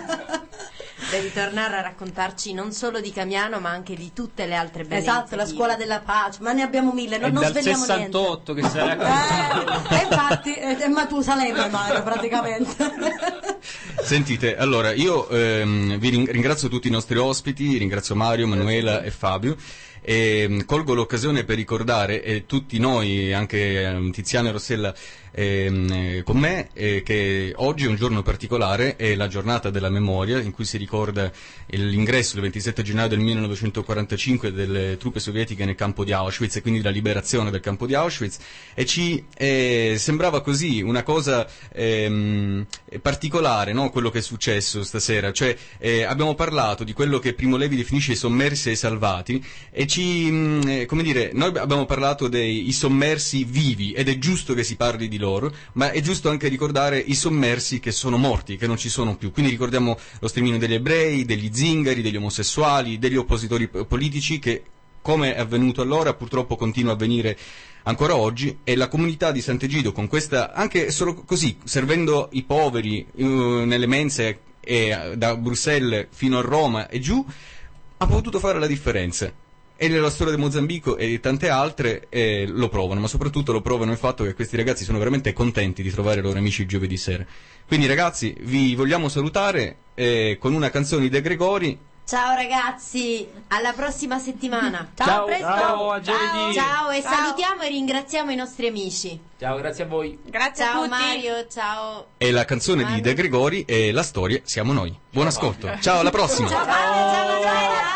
[SPEAKER 4] Devi tornare a raccontarci non solo di Camiano ma anche di tutte le altre belle
[SPEAKER 2] Esatto, la
[SPEAKER 4] iniziative.
[SPEAKER 2] scuola della pace, ma ne abbiamo mille, non,
[SPEAKER 6] È
[SPEAKER 2] non
[SPEAKER 6] dal
[SPEAKER 2] svegliamo
[SPEAKER 6] sessantotto che sarà
[SPEAKER 2] niente. Eh, e infatti è, è Matusalemme Mario praticamente.
[SPEAKER 3] Sentite, allora io ehm, vi ring- ringrazio tutti i nostri ospiti, ringrazio Mario, Manuela e Fabio. E colgo l'occasione per ricordare eh, tutti noi, anche eh, Tiziana e Rossella ehm, eh, con me, eh, che oggi è un giorno particolare, è la giornata della memoria in cui si ricorda l'ingresso il ventisette gennaio del millenovecentoquarantacinque delle truppe sovietiche nel campo di Auschwitz e quindi la liberazione del campo di Auschwitz, e ci eh, sembrava così una cosa ehm, particolare, no? Quello che è successo stasera, cioè eh, abbiamo parlato di quello che Primo Levi definisce i sommersi e i salvati, e ci, mh, come dire, noi abbiamo parlato dei i sommersi vivi, ed è giusto che si parli di loro, ma è giusto anche ricordare i sommersi che sono morti, che non ci sono più. Quindi ricordiamo lo sterminio degli ebrei, degli zingari, degli omosessuali, degli oppositori p- politici, che come è avvenuto allora purtroppo continua a avvenire ancora oggi, e la comunità di Sant'Egidio, con questa, anche solo così, servendo i poveri uh, nelle mense e, uh, da Bruxelles fino a Roma e giù, ha potuto fare la differenza. E nella storia del Mozambico e di tante altre eh, lo provano, ma soprattutto lo provano il fatto che questi ragazzi sono veramente contenti di trovare i loro amici il giovedì sera. Quindi ragazzi, vi vogliamo salutare eh, con una canzone di De Gregori.
[SPEAKER 4] Ciao ragazzi, alla prossima settimana.
[SPEAKER 2] Ciao,
[SPEAKER 6] Ciao,
[SPEAKER 2] presto.
[SPEAKER 6] ciao, a giovedì.
[SPEAKER 4] Ciao e
[SPEAKER 2] Ciao.
[SPEAKER 4] salutiamo e ringraziamo i nostri amici.
[SPEAKER 7] Ciao, grazie a voi.
[SPEAKER 5] Grazie
[SPEAKER 4] Ciao
[SPEAKER 5] a tutti.
[SPEAKER 4] Mario, ciao.
[SPEAKER 3] E la canzone di
[SPEAKER 4] Mario.
[SPEAKER 3] De Gregori è La storia siamo noi. Buon ascolto. Ciao, alla prossima.
[SPEAKER 4] Ciao Mario, ciao Manuela.